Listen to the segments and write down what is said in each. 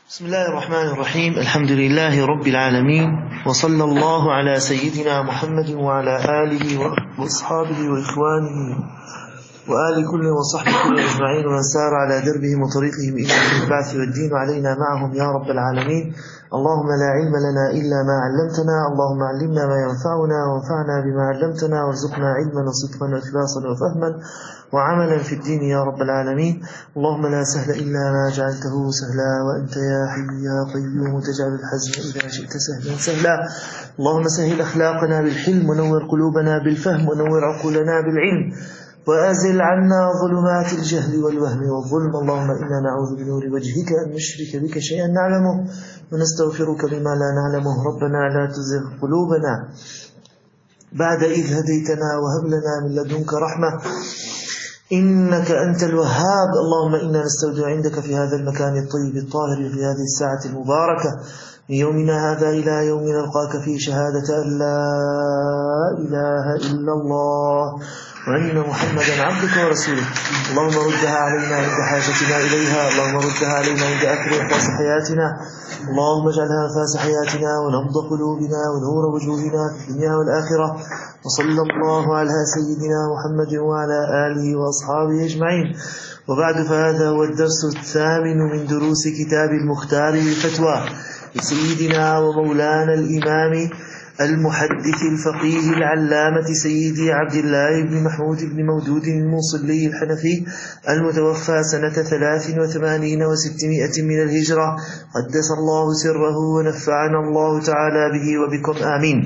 بسم الله الرحمن الرحيم. الحمد لله رب العالمين، وصلى الله على سيدنا محمد وعلى آله وأصحابه وإخوانه وآل كل وصحبه كل أجمعين، ومن سار على دربهم وطريقهم إلى البعث والدين، وعلينا معهم يا رب العالمين. اللهم لا علم لنا إلا ما علمتنا، اللهم علمنا ما ينفعنا وانفعنا بما علمتنا، وارزقنا علما وصدقا وإخلاصا وفهما وعملا في الدين يا رب العالمين. اللهم لا سهل إلا ما جعلته سهلا، وأنت يا حي يا قيوم تجعل الحزن إذا شئت سهلا سهلا. اللهم سهل أخلاقنا بالحلم، ونور قلوبنا بالفهم، ونور عقولنا بالعلم، وأزل عنا ظلمات الجهل والوهم والظلم. اللهم إنا نعوذ بنور وجهك أن نشرك بك شيئا نعلمه، ونستغفرك بما لا نعلمه. ربنا لا تزغ قلوبنا بعد إذ هديتنا، وهب لنا من لدنك رحمة إنك أنت الوهاب. اللهم إنا نستودع عندك في هذا المكان الطيب الطاهر، في هذه الساعة المباركة من يومنا هذا إلى يوم نلقاك فيه، شهادة أن لا إله إلا الله وأن محمدا عبدك ورسولك. اللهم ردها علينا عند حاجتنا إليها، اللهم ردها علينا عند آخر أنفاس حياتنا، اللهم اجعلها أنفاس حياتنا ونبض قلوبنا ونور وجوهنا في الدنيا والآخرة. وصلى الله على سيدنا محمد وعلى آله وأصحابه أجمعين. وبعد، فهذا هو الدرس الثامن من دروس كتاب المختار للفتوى لسيدنا ومولانا الإمام المحدث الفقيه العلامة سيدي عبد الله بن محمود بن مودود الموصلي الحنفي، المتوفى سنة 83 و600 من الهجرة، قدس الله سره ونفعنا الله تعالى به وبكم آمين.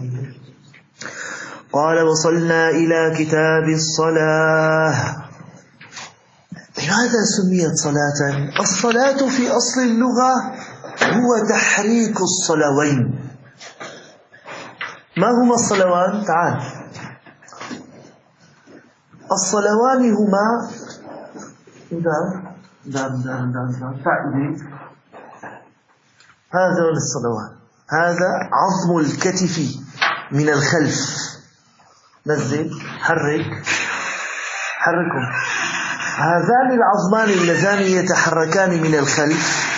قال: وصلنا إلى كتاب الصلاة. لماذا سميت صلاة؟ الصلاة في أصل اللغة هو تحريك الصلوين. ما هما الصلوان؟ تعال. الصلوان هما هذا الصلوان، هذا عظم الكتف من الخلف. نزل، حركهم. هذان العظمان اللذان يتحركان من الخلف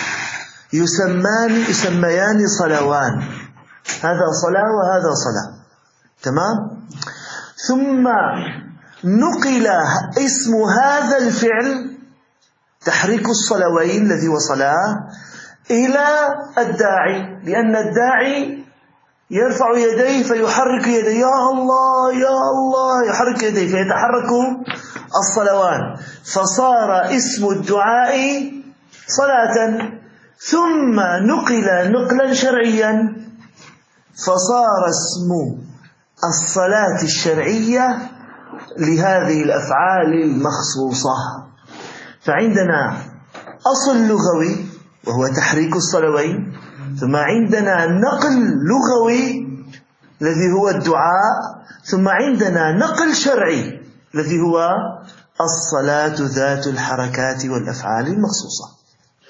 يسميان صلوان. هذا صلاة وهذا صلاة، تمام؟ ثم نقل اسم هذا الفعل تحريك الصلوين الذي هو صلاة إلى الداعي، لأن الداعي يرفع يديه فيحرك يديه، يا الله يا الله، يحرك يديه فيتحرك الصلوان، فصار اسم الدعاء صلاة. ثم نقل نقلا شرعيا فصار اسم الصلاة الشرعية لهذه الأفعال المخصوصة. فعندنا أصل لغوي وهو تحريك الصلوين، ثم عندنا نقل لغوي الذي هو الدعاء، ثم عندنا نقل شرعي الذي هو الصلاة ذات الحركات والأفعال المخصوصة.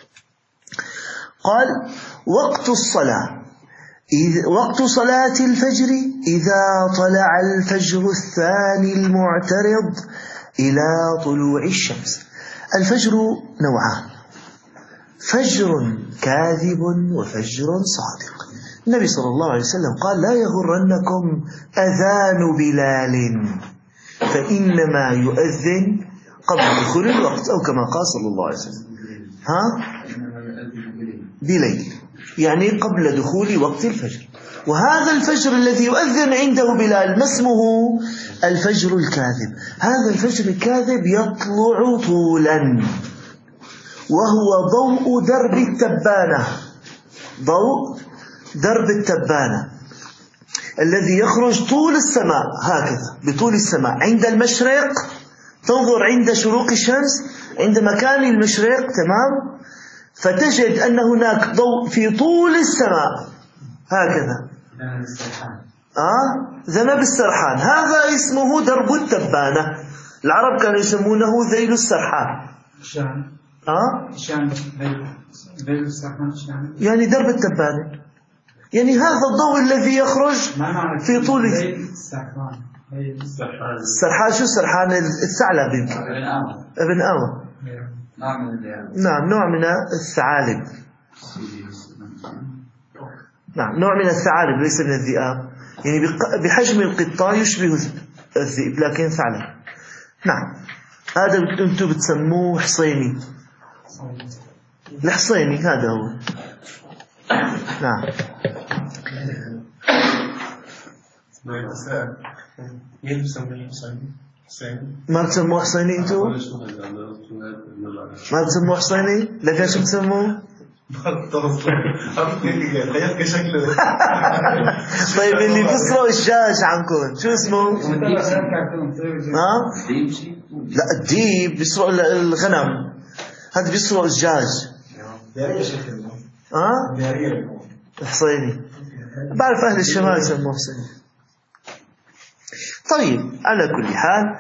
قال: وقت الصلاة وقت صلاة الفجر إذا طلع الفجر الثاني المعترض إلى طلوع الشمس. الفجر نوعان: فجر كاذب وفجر صادق. النبي صلى الله عليه وسلم قال: لا يغرنكم أذان بلال، فإنما يؤذن قبل دخول الوقت، أو كما قال صلى الله عليه وسلم بليل، يعني قبل دخول وقت الفجر. وهذا الفجر الذي يؤذن عنده بلال ما اسمه؟ الفجر الكاذب. هذا الفجر الكاذب يطلع طولا، وهو ضوء درب التبانة، ضوء درب التبانة الذي يخرج طول السماء، هكذا بطول السماء عند المشرق. تنظر عند شروق الشمس عند مكان المشرق، تمام، فتجد أن هناك ضوء في طول السماء هكذا، ذنب السرحان. هذا اسمه درب التبانة. العرب كانوا يسمونه ذيل السرحان. يعني درب التبانة، يعني هذا الضوء الذي يخرج في طول السرحان. شو السرحان؟ الثعلب يمكن، ابن آوى. نعم، نوع من الثعالب. نعم، نوع من الثعالب ليس من الذئاب، يعني بحجم القطة يشبه الذئب لكن ثعلب. نعم، هذا أنتم بتسموه حصيني. الحصيني هذا هو. نعم. ما بتسموه حصيني انتو؟ ما بتسموه حصيني؟ لكن شو بتسموه؟ طيب اللي بيسرق الدجاج عندكم شو اسمه؟ ها؟ لا، الديب بيسرق الغنم، هذا بيسرق الدجاج. ها؟ الحصيني. بعرف أهل الشمال يسموه حصيني. طيب، على كل حال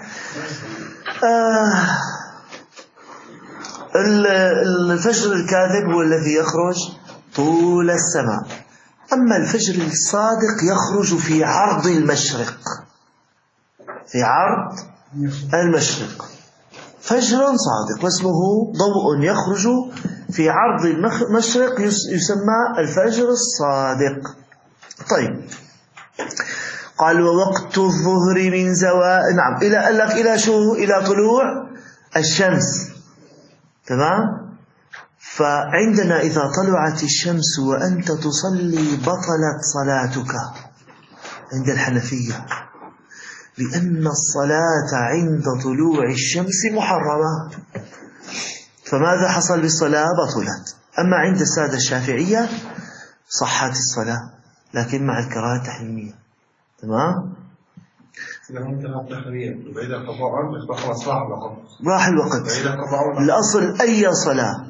الفجر الكاذب هو الذي يخرج طول السماء، أما الفجر الصادق يخرج في عرض المشرق، في عرض المشرق. فجر صادق واسمه ضوء يخرج في عرض المشرق يسمى الفجر الصادق. طيب، قال ووقت الظهر من زوال، نعم، إلى شو؟ إلى طلوع الشمس. تمام. فعندنا إذا طلعت الشمس وأنت تصلي بطلت صلاتك عند الحنفية، لأن الصلاة عند طلوع الشمس محرمة. فماذا حصل بالصلاة؟ بطلت. أما عند السادة الشافعية صحت الصلاة لكن مع الكراهة التحريمية. تمام. راح الوقت. الأصل أي صلاة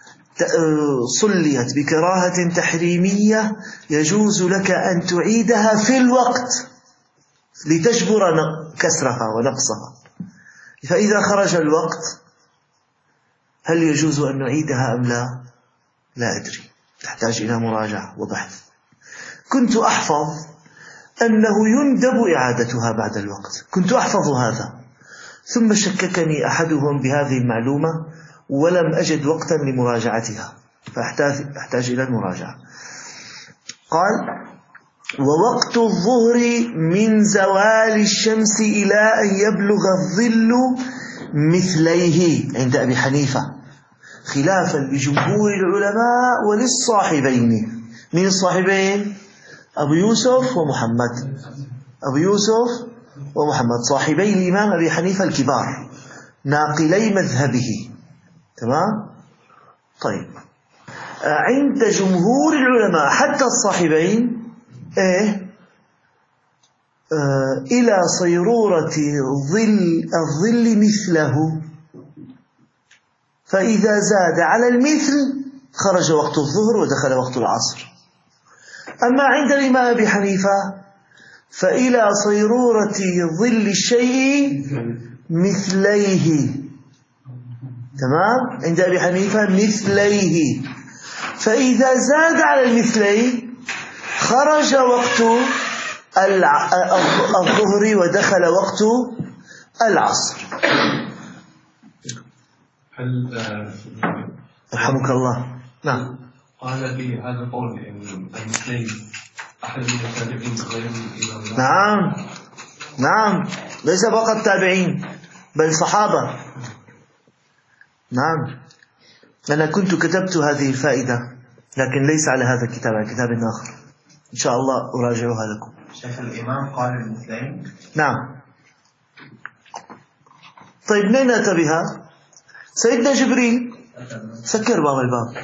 صليت بكراهة تحريمية يجوز لك أن تعيدها في الوقت لتجبر كسرها ونقصها. فإذا خرج الوقت هل يجوز أن نعيدها أم لا؟ لا أدري، تحتاج إلى مراجعة وبحث. كنت أحفظ أنه يندب إعادتها بعد الوقت، كنت أحفظ هذا، ثم شككني أحدهم بهذه المعلومة ولم أجد وقتا لمراجعتها، فأحتاج إلى المراجعة. قال ووقت الظهر من زوال الشمس إلى أن يبلغ الظل مثليه عند أبي حنيفة، خلافا لجمهور العلماء وللصاحبين. من الصاحبين؟ أبو يوسف ومحمد. أبو يوسف ومحمد صاحبي الإمام أبي حنيفة الكبار، ناقلي مذهبه. تمام. طيب، عند جمهور العلماء حتى الصاحبين إلى صيرورة الظل مثله، فإذا زاد على المثل خرج وقت الظهر ودخل وقت العصر. أما عند الإمام أبي حنيفة فإلى صيرورة ظل الشيء مثليه. تمام. عند أبي حنيفة مثليه، فإذا زاد على المثلين خرج وقت الظهر ودخل وقت العصر. هل رحمك الله. نعم. قال في هذا القول المثلين أحد من التابعين غير الإمام؟ نعم نعم، ليس فقط تابعين بل صحابة. نعم، أنا كنت كتبت هذه الفائدة لكن ليس على هذا الكتاب، على كتاب آخر، إن شاء الله أراجعها لكم. شيخ الإمام قال المثلين. نعم. طيب، منين أتى بها؟ سيدنا جبريل. سكر باب الباب.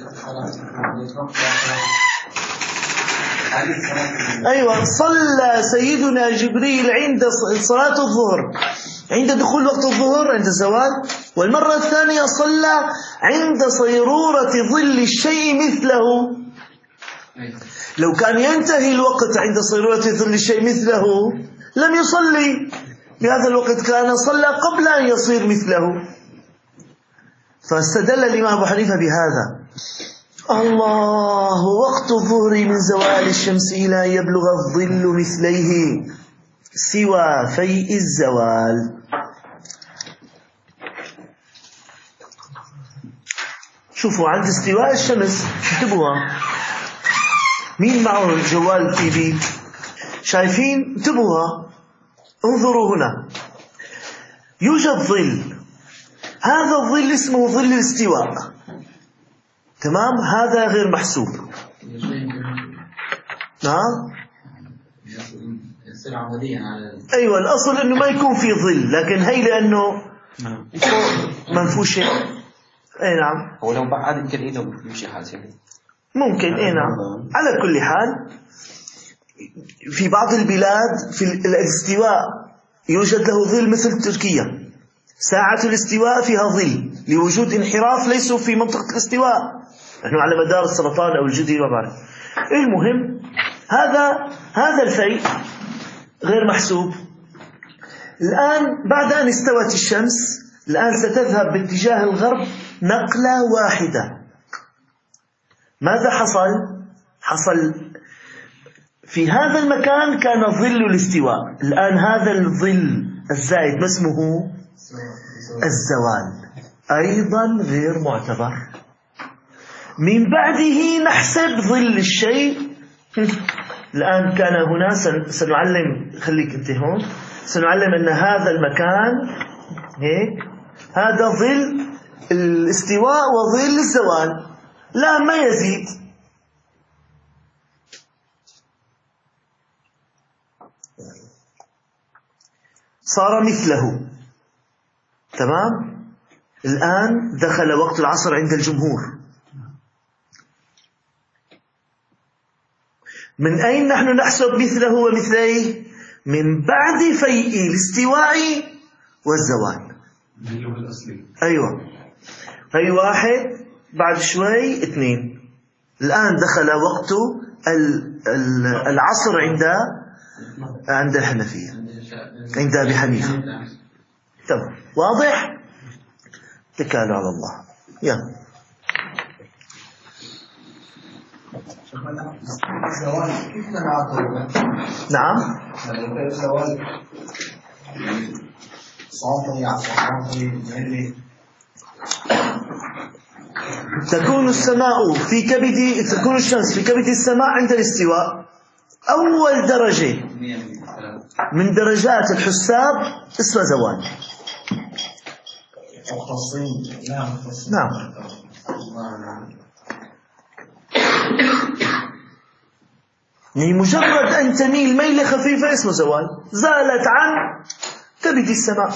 أيوة، صلى سيدنا جبريل عند صلاة الظهر، عند دخول وقت الظهر، عند الزوال، والمرة الثانية صلى عند صيرورة ظل الشيء مثله. لو كان ينتهي الوقت عند صيرورة ظل الشيء مثله لم يصلي بهذا الوقت، كان صلى قبل أن يصير مثله. فاستدل الإمام أبو حنيفة بهذا. الله، وقت الظهر من زوال الشمس إلى أن يبلغ الظل مثليه سوى فيء الزوال. شوفوا عند استواء الشمس، انتبهوا، مين معه الجوال تي في؟ شايفين؟ انتبهوا، انظروا هنا، يوجد ظل، هذا الظل اسمه ظل الاستواء، تمام؟ هذا غير محسوب. نعم، أيوة، الأصل أنه ما يكون في ظل، لكن هي لأنه منفوشة. أي نعم، ولو بعد يمكن إيده يمشي حالته ممكن. أي نعم، على كل حال في بعض البلاد في الاستواء يوجد له ظل، مثل تركيا ساعة الاستواء فيها ظل لوجود انحراف ليسوا في منطقة الاستواء، نحن على مدار السرطان أو الجدي ما بعرف. المهم هذا الفيء غير محسوب. الآن بعد أن استوت الشمس، الآن ستذهب باتجاه الغرب نقلة واحدة. ماذا حصل في هذا المكان؟ كان ظل الاستواء، الآن هذا الظل الزائد ما اسمه؟ الزوال، أيضا غير معتبر. من بعده نحسب ظل الشيء. الآن كان هنا سنعلم، خليك انت هون، سنعلم أن هذا المكان هيك، هذا ظل الاستواء وظل الزوال، لا ما يزيد. صار مثله، تمام؟ الآن دخل وقت العصر عند الجمهور. من أين نحن نحسب مثله ومثليه؟ من بعد فيء الاستواء والزوال. أيوة، في واحد، بعد شوي اثنين. الآن دخل وقت العصر عند الحنفية، عند أبي حنيفة. تمام، واضح؟ اتكالوا على الله. يلا. نعم، تكون السماء في كبد، تكون الشمس في كبد السماء عند الاستواء. أول درجة من درجات الحساب اسمها زوال. نعم، يعني مجرد أن تميل ميلة خفيفة اسمه زوال، زالت عن كبد السماء.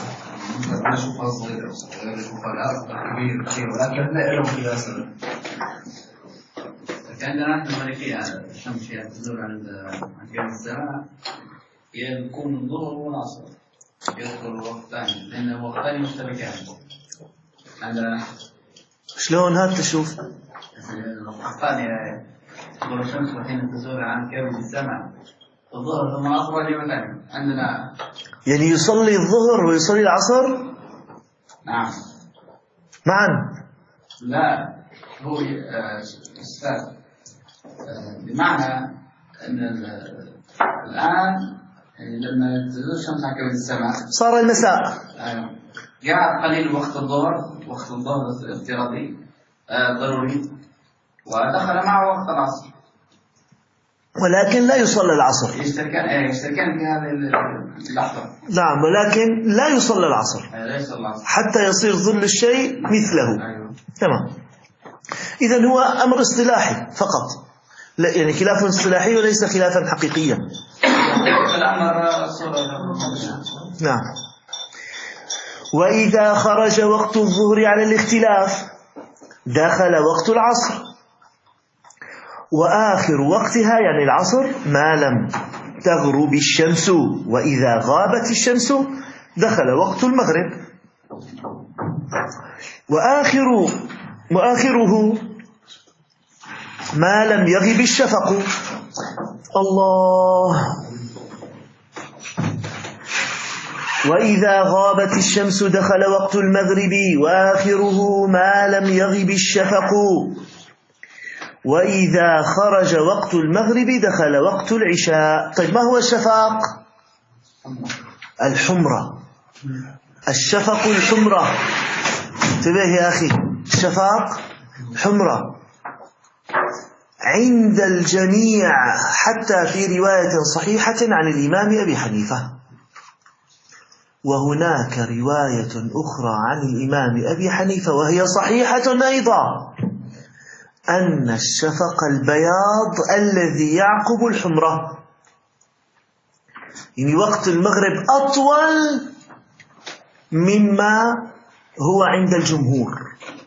عندنا نحن الملكية الشمس تزول عند كبد السماء، يكون الظهر والعصر يدخل وقتان، لأن وقتان مشتركان عندنا نحن. شلون هاد تشوف؟ وقتان تظهر الشمس وحين تزول عن كبد السماء، الظهر ثم العصر واليوم ثاني عندنا. يعني يصلي الظهر ويصلي العصر؟ نعم معا؟ لا، هو أستاذ، بمعنى أن الآن لما تزول الشمس عن كبد السماء صار المساء. قاعد قليل وقت الظهر الافتراضي ضروري، ودخل معه وقت العصر، ولكن لا يصلى العصر. يشتركان في هذه اللحظة. نعم، ولكن لا يصلى العصر حتى يصير ظل الشيء مثله. تمام. إذن هو أمر اصطلاحي فقط، لا يعني خلاف اصطلاحي وليس خلافا حقيقيا. نعم. وإذا خرج وقت الظهر على الاختلاف دخل وقت العصر، وآخر وقتها يعني العصر ما لم تغرب الشمس، وإذا غابت الشمس دخل وقت المغرب، وآخره ما لم يغب الشفق. الله. وإذا غابت الشمس دخل وقت المغرب، وآخره ما لم يغب الشفق، وإذا خرج وقت المغرب دخل وقت العشاء. طيب ما هو الشفق؟ الحمرة. الشفق الحمرة. انتبه يا أخي، الشفق حمرة عند الجميع حتى في رواية صحيحة عن الإمام أبي حنيفة. وهناك رواية أخرى عن الإمام أبي حنيفة وهي صحيحة أيضا أن الشفق البياض الذي يعقب الحمرة، يعني وقت المغرب أطول مما هو عند الجمهور.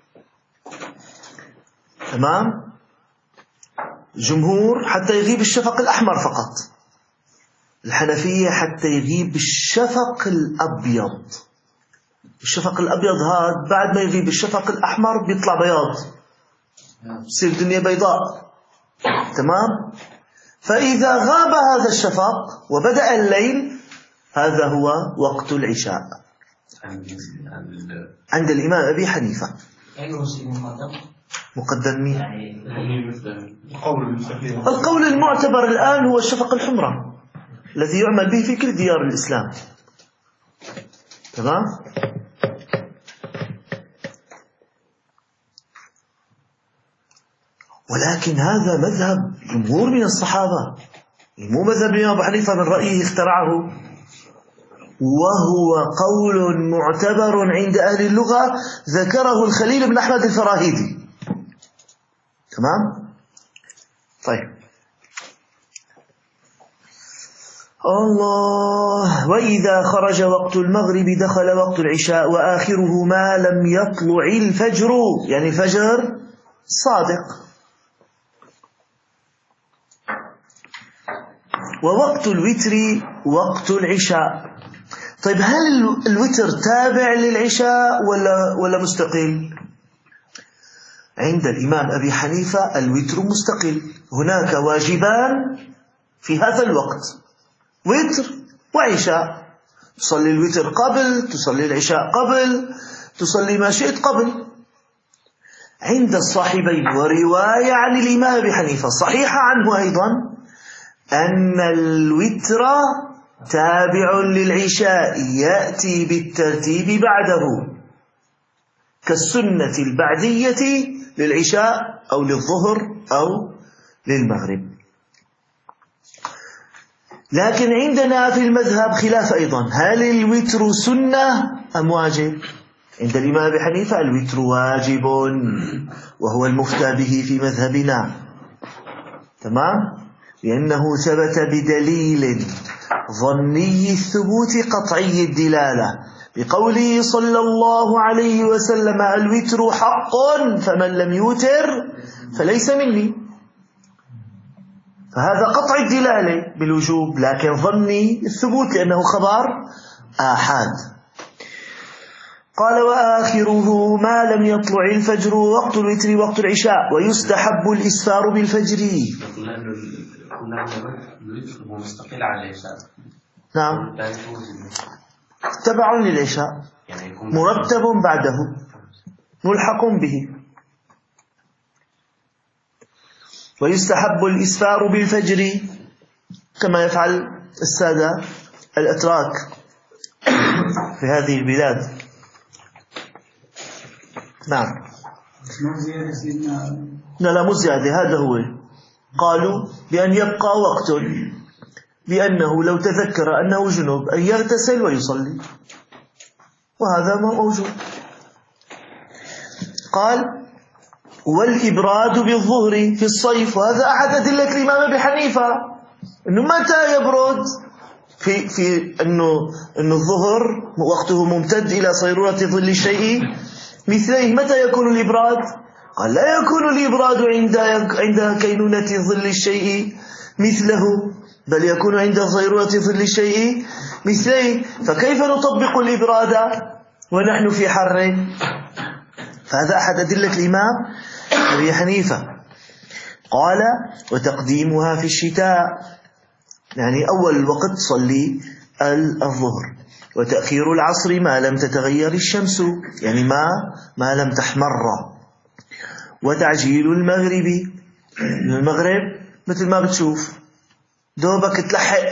تمام؟ الجمهور حتى يغيب الشفق الأحمر فقط، الحنفية حتى يغيب الشفق الأبيض. الشفق الأبيض هذا بعد ما يغيب الشفق الأحمر بيطلع بياض، بصير الدنيا بيضاء. تمام؟ فإذا غاب هذا الشفق وبدأ الليل هذا هو وقت العشاء عند الإمام أبي حنيفة. مقدم مين؟ القول المعتبر الآن هو الشفق الحمرة الذي يعمل به في كل ديار الإسلام. تمام؟ ولكن هذا مذهب جمهور من الصحابة، مو مذهب الإمام أبو حنيفة من رأيه اخترعه، وهو قول معتبر عند أهل اللغة ذكره الخليل بن أحمد الفراهيدي. تمام؟ طيب. الله. وإذا خرج وقت المغرب دخل وقت العشاء وآخره ما لم يطلع الفجر، يعني الفجر صادق. ووقت الوتر وقت العشاء. طيب هل الوتر تابع للعشاء ولا مستقل؟ عند الإمام أبي حنيفة الوتر مستقل. هناك واجبان في هذا الوقت، وتر وعشاء. تصلي الوتر قبل، تصلي العشاء قبل، تصلي ما شئت قبل. عند الصاحبين ورواية عن الإمام أبي حنيفة صحيحة عنه أيضا أن الوتر تابع للعشاء يأتي بالترتيب بعده كالسنة البعدية للعشاء أو للظهر أو للمغرب. لكن عندنا في المذهب خلاف أيضا، هل الوتر سنة أم واجب؟ عند الإمام أبي حنيفة الوتر واجب وهو المفتى به في مذهبنا. تمام؟ لأنه ثبت بدليل ظني الثبوت قطعي الدلالة بقوله صلى الله عليه وسلم الوتر حق فمن لم يوتر فليس مني. فهذا قطع الدلالة بالوجوب، لكن ظني الثبوت لأنه خبر آحاد. قال وآخره ما لم يطلع الفجر وقت الوتر وقت العشاء ويستحب الإسفار بالفجر. الوتر مستقل على العشاء. نعم، تبع للعشاء مرتب بعده ملحق به. ويستحب الإسفار بالفجر كما يفعل السادة الأتراك في هذه البلاد. نعم. لا مو زيادة، هذا هو. قالوا بأن يبقى وقت، لأنه لو تذكر أنه جنوب أن يغتسل ويصلي، وهذا ما موجود. قال والإبراد بالظهر في الصيف، وهذا أحد أدلة الإمام أبي حنيفة أنه متى يبرد في أنه الظهر وقته ممتد إلى صيرورة ظل الشيء مثليه. متى يكون الإبراد؟ قال لا يكون الإبراد عند كينونة ظل الشيء مثله، بل يكون عند صيرورة ظل الشيء مثليه. فكيف نطبق الإبراد ونحن في حر؟ فهذا أحد أدلة الإمام أبي حنيفة. قال وتقديمها في الشتاء، يعني أول الوقت صلي الظهر، وتأخير العصر ما لم تتغير الشمس، يعني ما لم تحمر، وتعجيل المغرب مثل ما بتشوف دوبك تلحق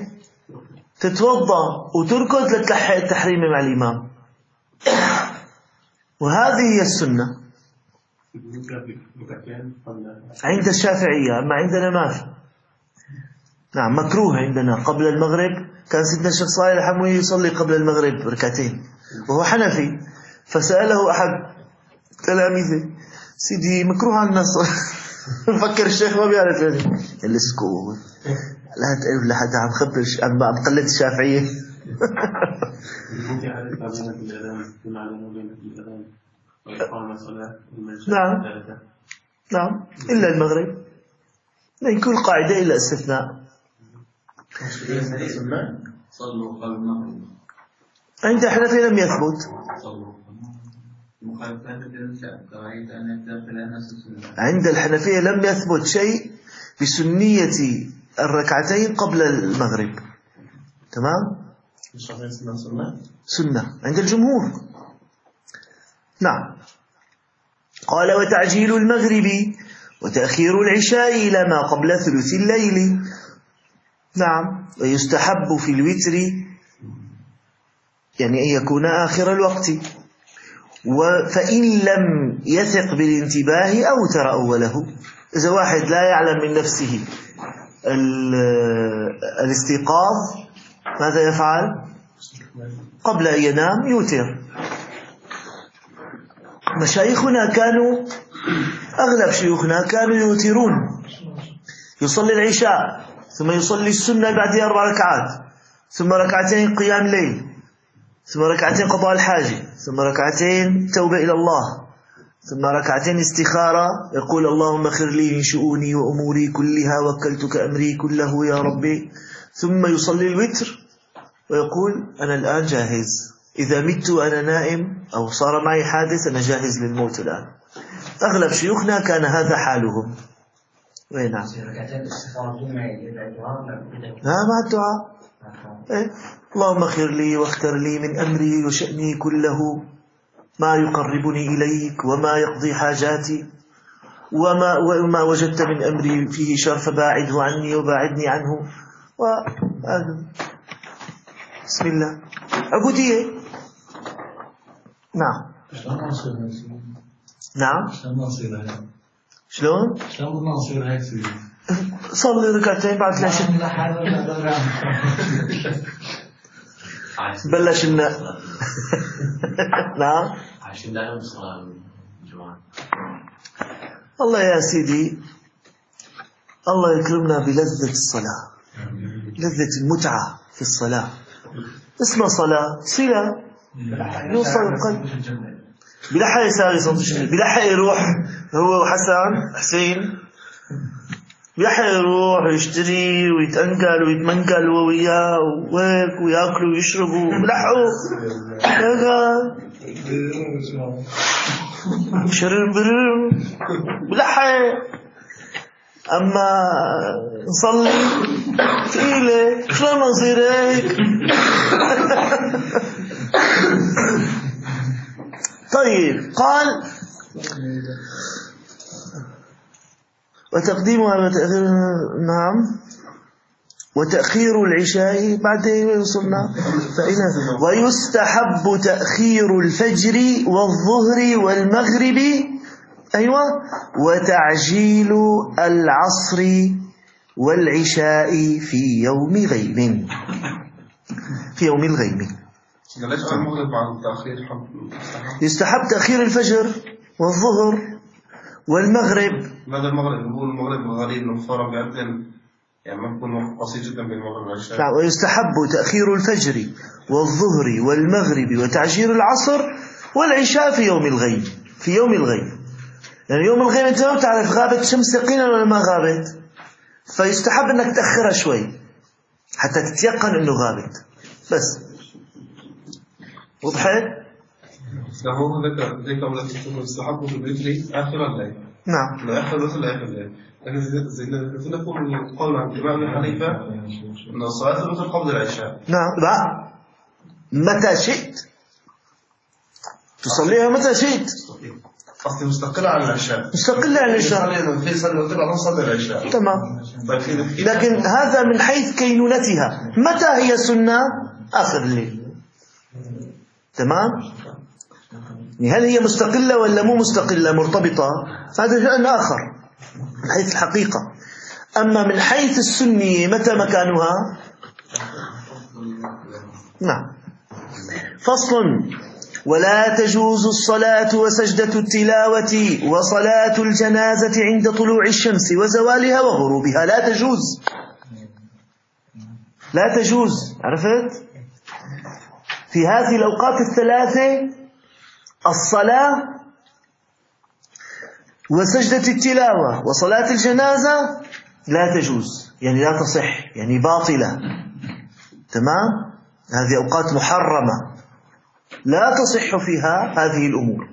تتوضأ وتركض لتلحق التحريم مع الإمام، وهذه هي السنة. عند الشافعية، أما عندنا ما في. نعم مكروه عندنا قبل المغرب. كان سيدنا الشيخ صالح الحموي يصلي قبل المغرب ركعتين وهو حنفي، فسأله أحد تلاميذه: سيدي مكروه عن الناس. فكر الشيخ ما بيعرف يعني اللي سكوت لا تقول لحد عم خبر عم قلد الشافعية. نعم نعم إلا المغرب، لا كل قاعدة إلا استثناء. صلوا قبل المغرب عند الحنفية لم يثبت. عند الحنفية لم يثبت شيء بسنية الركعتين قبل المغرب. تمام؟ سنة عند الجمهور. نعم. قال: وتعجيل المغرب وتأخير العشاء إلى ما قبل ثلث الليل. نعم. ويستحب في الوتر يعني أن يكون آخر الوقت، فإن لم يثق بالانتباه أوتر أوله. إذا واحد لا يعلم من نفسه الاستيقاظ ماذا يفعل؟ قبل أن ينام يوتر. مشايخنا كانوا أغلب شيوخنا كانوا يوترون، يصلي العشاء ثم يصلي السنة بعد 4 ركعات، ثم ركعتين قيام ليل، ثم ركعتين قضاء الحاجة، ثم ركعتين توبة إلى الله، ثم ركعتين استخارة، يقول: اللهم اغفر لي من شؤوني وأموري كلها وكلتك أمري كله يا ربي. ثم يصلي الوتر ويقول: أنا الآن جاهز، إذا مت وأنا نائم أو صار معي حادث أنا جاهز للموت الآن. أغلب شيوخنا كان هذا حالهم. وين نعم مع الدعاء. اللهم اغفر لي واختر لي من أمري وشأني كله ما يقربني إليك وما يقضي حاجاتي، وما وجدت من أمري فيه شر فباعده عني وباعدني عنه. بسم الله عبودية. نعم نعم. شلون صلي ركعتين بعد العشاء بلش الناء. نعم عشان لا صلاة الجمعة. الله يا سيدي، الله يكرمنا بلذة الصلاة، لذة المتعة في الصلاة. اسمها صلاة صلة يوصل القلب. بلحق يساوي بلحق يروح هو حسين بلحق يروح يشتري ويتأنقل ويتمنقل وياه وهيك ويأكلوا ويشربوا بلحقوا شرب بلحق. أما نصلي ثقيلة شلون نصير هيك؟ طيب قال: وتقديمها وتأخير. نعم. وتأخير العشاء بعدين وصلنا. ويستحب تأخير الفجر والظهر والمغرب. أيوة. وتعجيل العصر والعشاء في يوم غيم. في يوم الغيم. يستحب تأخير الفجر والظهر والمغرب. ماذا المغرب؟ نقول المغرب غريب نفطر بأذن يعني ما يكون قصير جدا بين المغرب والعشاء. نعم. ويستحب تأخير الفجر والظهر والمغرب وتعجيل العصر والعشاء في يوم الغيم. في يوم الغيم يعني يوم الغيم أنت ما بتعرف غابت الشمس يقينا ولا ما غابت، فيستحب أنك تأخرها شوي حتى تتيقن أنه غابت بس. وضحت؟ هو ذكر ولا يستحب في الوتر آخر الليل. نعم. لا آخر الوتر لا آخر الليل. لكن زي نقول قول عن الإمام أبي حنيفة أن صلاة الوتر قبل العشاء. نعم. لا متى شئت تصليها متى شئت. أصلي مستقلة عن العشاء. مستقلة عن العشاء. في صلاة الوتر بعد صلاة العشاء. تمام. طيب لكن هذا من حيث كينونتها. متى هي سنة؟ آخر الليل. تمام. هل هي مستقلة ولا مو مستقلة مرتبطة؟ هذا شأن آخر من حيث الحقيقة. أما من حيث السنية متى مكانها؟ نعم. فصل: ولا تجوز الصلاة وسجدة التلاوة وصلاة الجنازة عند طلوع الشمس وزوالها وغروبها. لا تجوز، لا تجوز. عرفت؟ في هذه الأوقات الثلاثة الصلاة وسجدة التلاوة وصلاة الجنازة لا تجوز، يعني لا تصح، يعني باطلة. تمام؟ هذه أوقات محرمة لا تصح فيها هذه الأمور.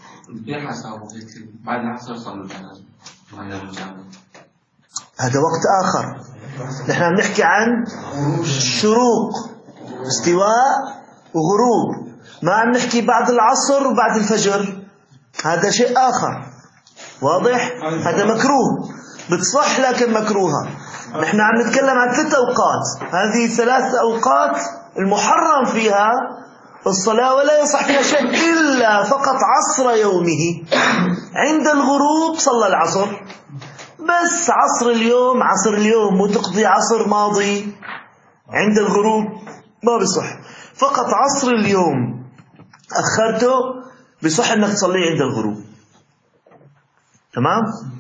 هذا وقت آخر. نحن نحكي عن شروق، استواء وغروب، ما عم نحكي بعد العصر وبعد الفجر، هذا شيء آخر. واضح؟ هذا مكروه، بتصح لكن مكروهة. نحن عم نتكلم عن 3 أوقات، هذه 3 أوقات المحرم فيها الصلاة ولا يصح فيها شيء إلا فقط عصر يومه. عند الغروب صلى العصر، بس عصر اليوم عصر اليوم وتقضي عصر ماضي عند الغروب ما بصح. فقط عصر اليوم أخرته بصح أنك تصلي عند الغروب. تمام؟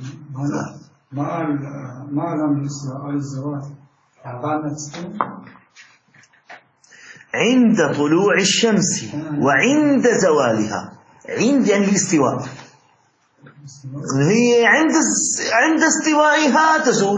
ما لم الزواج عند طلوع الشمس وعند زوالها. عند يعني الاستواء، هي عند استوائها تزول.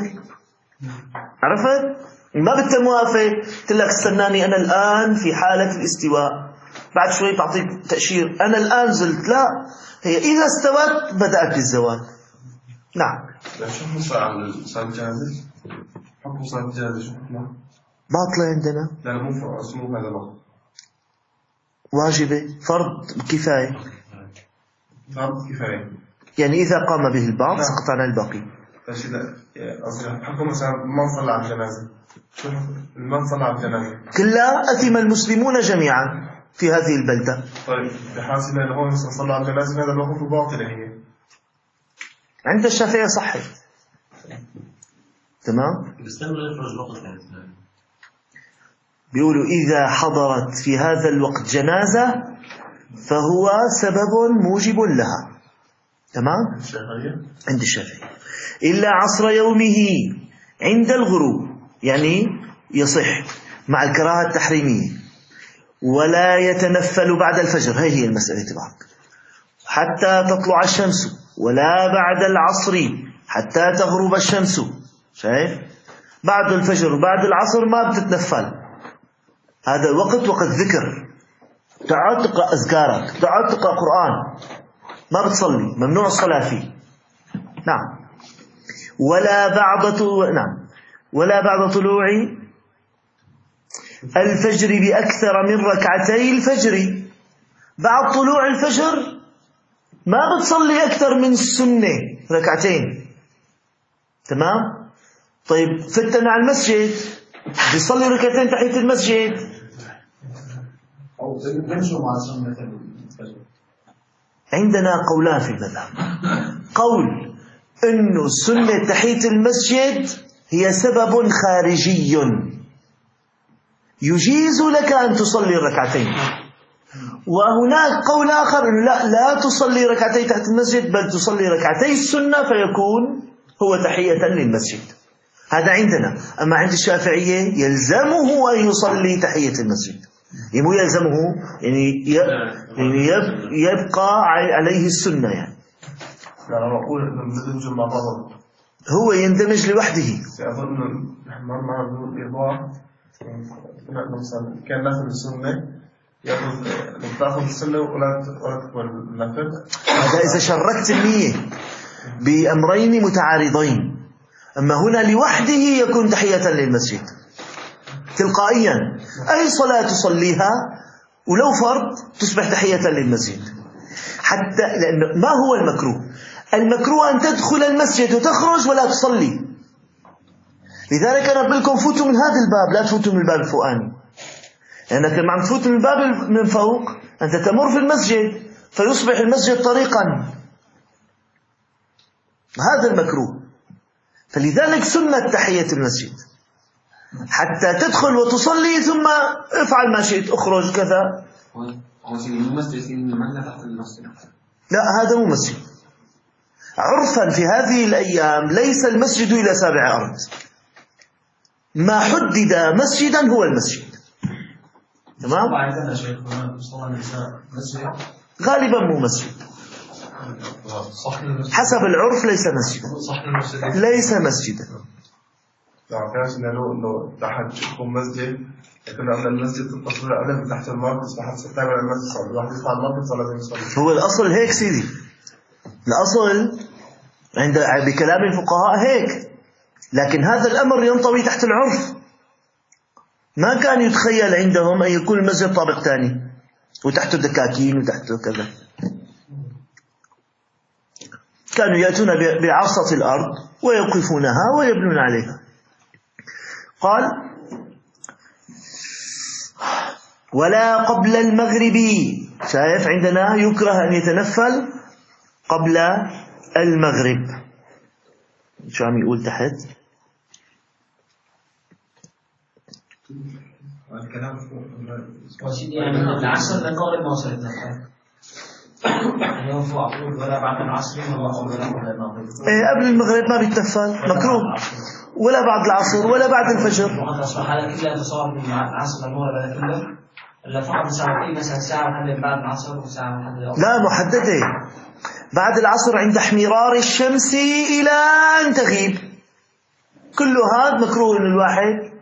عرفت؟ ما بالتموافق قلت لك استناني أنا الآن في حالة الاستواء، بعد شوي تعطيك تأشير أنا الآن زلت. لا، هي إذا استوت بدأت بالزوال. نعم. شو صار صلاة الجنازة؟ حكم صلاة الجنازة شو حكمه؟ باطلة عندنا. لا مو هذا الوقت. واجبة، فرض كفاية. فرض كفاية. يعني إذا قام به البعض سقط عن الباقي. بس إذا حكم مثلا من صلى على الجنازة، شو من صلى على الجنازة؟ كلا أثم المسلمون جميعا في هذه البلدة. طيب بحاسب أنه هو مثلا صلى على الجنازة هذا الوقت باطل هي. عند الشافعية صحيح. تمام؟ بيقولوا إذا حضرت في هذا الوقت جنازة فهو سبب موجب لها. تمام؟ عند الشافعية إلا عصر يومه عند الغروب، يعني يصح مع الكراهة التحريمية. ولا يتنفل بعد الفجر، هي المسألة تبعك، حتى تطلع الشمس، ولا بعد العصر حتى تغرب الشمس. شايف؟ بعد الفجر وبعد العصر ما بتتنفل، هذا الوقت وقت ذكر، تقعد تقرأ أذكارك، تقعد تقرأ قرآن، ما بتصلي، ممنوع الصلاة فيه. نعم. ولا بعد طلوع الفجر بأكثر من ركعتي الفجر. بعد طلوع الفجر ما بتصلي أكثر من السنة 2 تمام؟ طيب فتنا على المسجد بيصلي 2 تحية المسجد، أو بنشو مع سنة الفجر. عندنا قولان في المذهب. قول إنه سنة تحية المسجد هي سبب خارجي يجيز لك أن تصلي 2. وهناك قول آخر إنه لا تصلي 2 تحت المسجد، بل تصلي 2 السنة فيكون هو تحية للمسجد. هذا عندنا. أما عند الشافعية يلزمه أن يصلي تحية المسجد، مو يلزمه يعني يبقى عليه السنة. يعني أنا بقول ندمج مع بعض، هو يندمج لوحده. أظن مع الإضاءة مثلا كان ناخذ السنة تأخذ السنة ولا تقبل النفل. هذا إذا شركت النية بأمرين متعارضين. أما هنا لوحده يكون تحية للمسجد تلقائيا، أي صلاة تصليها ولو فرض تصبح تحية للمسجد. حتى لأنه ما هو المكروه؟ المكروه أن تدخل المسجد وتخرج ولا تصلي. لذلك أنا أقول لكم فوتوا من هذا الباب، لا تفوتوا من الباب الفوقاني، لأنك لما عم تفوت من الباب من فوق أنت تمر في المسجد فيصبح المسجد طريقا، هذا المكروه. فلذلك سنة تحية المسجد حتى تدخل وتصلي ثم افعل ما شئت، اخرج كذا. لا، هذا مو مسجد. عرفا في هذه الأيام ليس المسجد إلى 7 أرض، ما حدد مسجدا هو المسجد. تمام؟ غالبا مو مسجد، حسب العرف ليس مسجدا، ليس مسجدا. كانش إنه تحت يكون مسجد، لكن قبل المسجد تتصل عليه تحت المركز فحد ستعمل المسجد صار الواحد يطلع المركز ولا يصلي. هو الأصل هيك سيدي، الأصل عند بكلام الفقهاء هيك، لكن هذا الأمر ينطوي تحت العرف. ما كان يتخيل عندهم أن يكون المسجد طابق ثاني وتحته دكاكين وتحته كذا. كانوا يأتون بعصة الأرض ويوقفونها ويبنون عليها. قال: ولا قبل المغرب. شايف عندنا يكره أن يتنفل قبل المغرب. شو عم يقول تحت؟ يعني العصر من قبل ما وصل الزكاة، يعني ينفع أقول ولا بعد العصر ولا قبل المغرب. قبل المغرب ما بيتنفل، مكروه، ولا بعد العصر ولا بعد الفجر. هذا كله تصور من العصر المغرب كله، إلا فقط ساعتين، مثلا ساعة محددة بعد العصر وساعة محددة. لا، محددة بعد العصر عند احمرار الشمس إلى أن تغيب. كل هذا مكروه، إن الواحد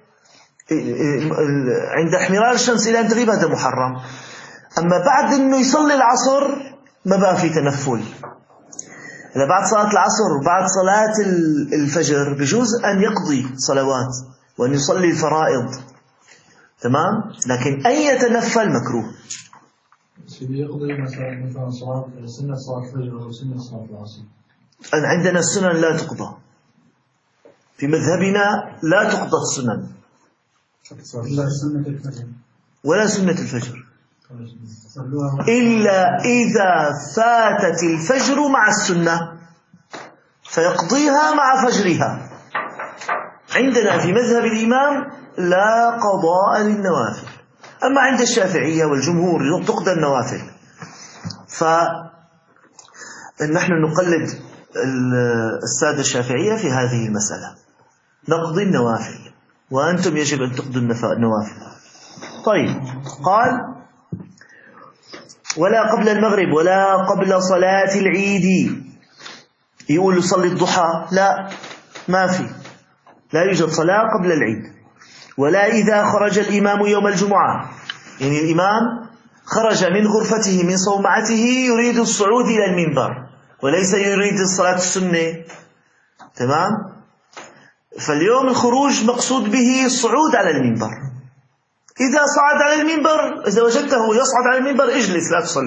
عند احمرار الشمس إلى أن تغيب هذا محرم. أما بعد أنه يصلي العصر ما بقى في تنفل. إذا بعد صلاة العصر وبعد صلاة الفجر بجوز أن يقضي صلوات وأن يصلي الفرائض، تمام، لكن أن يتنفل مكروه. سيدي يقضي مثلا صلاة سنة صلاة الفجر أو سنة صلاة العصر. عندنا السنن لا تقضى، في مذهبنا لا تقضى السنن ولا سنة الفجر إلا إذا فاتت الفجر مع السنة فيقضيها مع فجرها. عندنا في مذهب الإمام لا قضاء للنوافل، أما عند الشافعية والجمهور تقضى النوافل. فنحن نقلد السادة الشافعية في هذه المسألة، نقضي النوافل، وأنتم يجب أن تقضوا النوافل. طيب، قال: ولا قبل المغرب ولا قبل صلاة العيد. يقول صلي الضحى، لا، ما في، لا يوجد صلاة قبل العيد. ولا إذا خرج الإمام يوم الجمعة، يعني الإمام خرج من غرفته من صومعته يريد الصعود إلى المنبر وليس يريد الصلاة السنة، تمام؟ فاليوم الخروج مقصود به الصعود على المنبر. إذا صعد على المنبر، إذا وجدته يصعد على المنبر اجلس، لا تصلي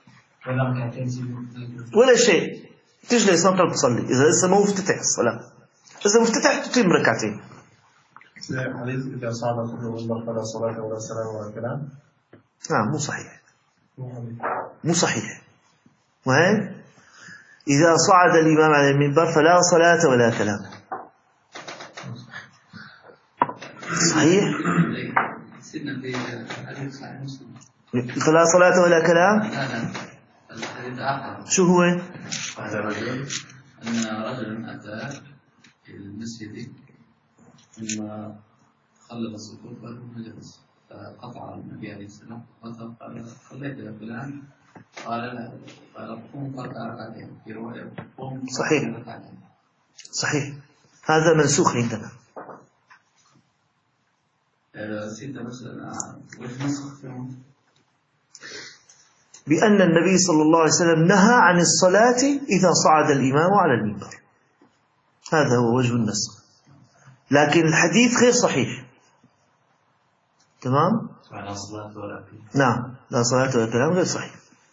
ولا شيء، تجلس ما تصلي إذا لسه مو مفتتح الصلاة. إذا مفتتح تتم ركعتين. حديث إذا صعد كل منبر فلا صلاة ولا سلام ولا كلام. نعم، مو صحيح، مو صحيح. وهي إذا صعد الإمام على المنبر فلا صلاة ولا كلام. صحيح؟ فلا صلاة ولا كلام. شو هو؟ أن رجلا أتى المسجد ثم خلد الصفوف وجلس، فقطع النبي عليه السلام قال: خليت يا فلان؟ قال: لا. قال: قم فركع ركعتين. في رواية قم. صحيح، صحيح، هذا منسوخ عندنا. سيدنا مثلا وش نسخ فيهم؟ بأن النبي صلى الله عليه وسلم نهى عن الصلاة إذا صعد الإمام على المنبر، هذا هو وجه النسخ، لكن الحديث غير صحيح. تمام؟ نعم، لا صلاة ولا كلام غير صحيح.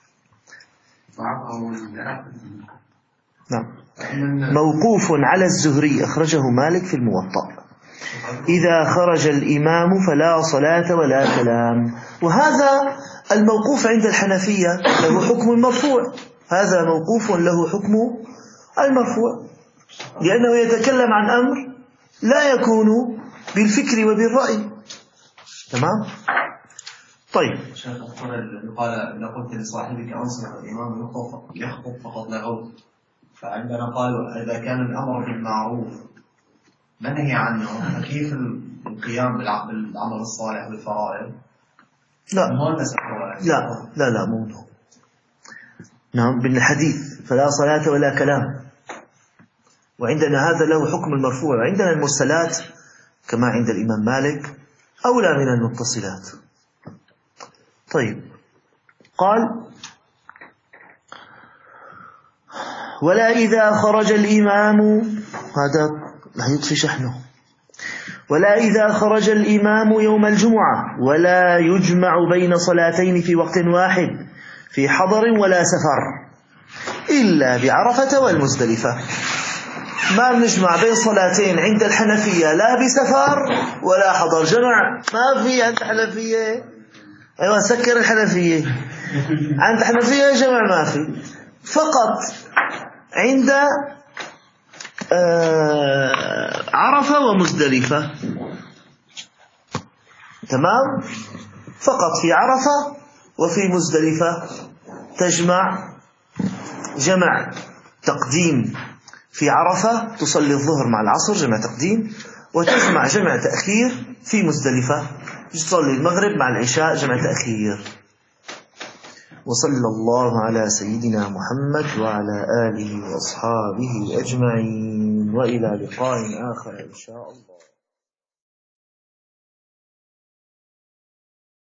نعم، موقوف على الزهري، أخرجه مالك في الموطأ. إذا خرج الإمام فلا صلاة ولا كلام. وهذا الموقوف عند الحنفية له حكم المرفوع، هذا موقوف له حكم المرفوع، لأنه يتكلم عن أمر لا يكون بالفكر وبالرأي. تمام؟ طيب. شيخ قال لو قلت لصاحبك أنصح الإمام يخطب فقط لا غوث، فعندنا قالوا إذا كان الأمر بالمعروف منهي عنه فكيف القيام بالعمل الصالح بالفرائض؟ لا مو نعم بالحديث فلا صلاة ولا كلام، وعندنا هذا له حكم المرفوع، وعندنا المرسلات كما عند الإمام مالك أولى من المتصلات. طيب، قال ولا إذا خرج الإمام، هذا لا يطفي شحنه، ولا إذا خرج الإمام يوم الجمعة ولا يجمع بين صلاتين في وقت واحد في حضر ولا سفر إلا بعرفة والمزدلفة. ما بنجمع بين صلاتين عند الحنفية لا بسفر ولا حضر، جمع ما في عند الحنفية. أيوة سكر الحنفية، عند الحنفية جمع ما في، فقط عند عرفة ومزدلفة. تمام؟ فقط في عرفة وفي مزدلفة تجمع جمع تقديم، في عرفة تصلي الظهر مع العصر جمع تقديم، وتجمع جمع تأخير في مزدلفة تصلي المغرب مع العشاء جمع تأخير. وصلى الله على سيدنا محمد وعلى آله وأصحابه أجمعين، وإلى لقاء آخر إن شاء الله.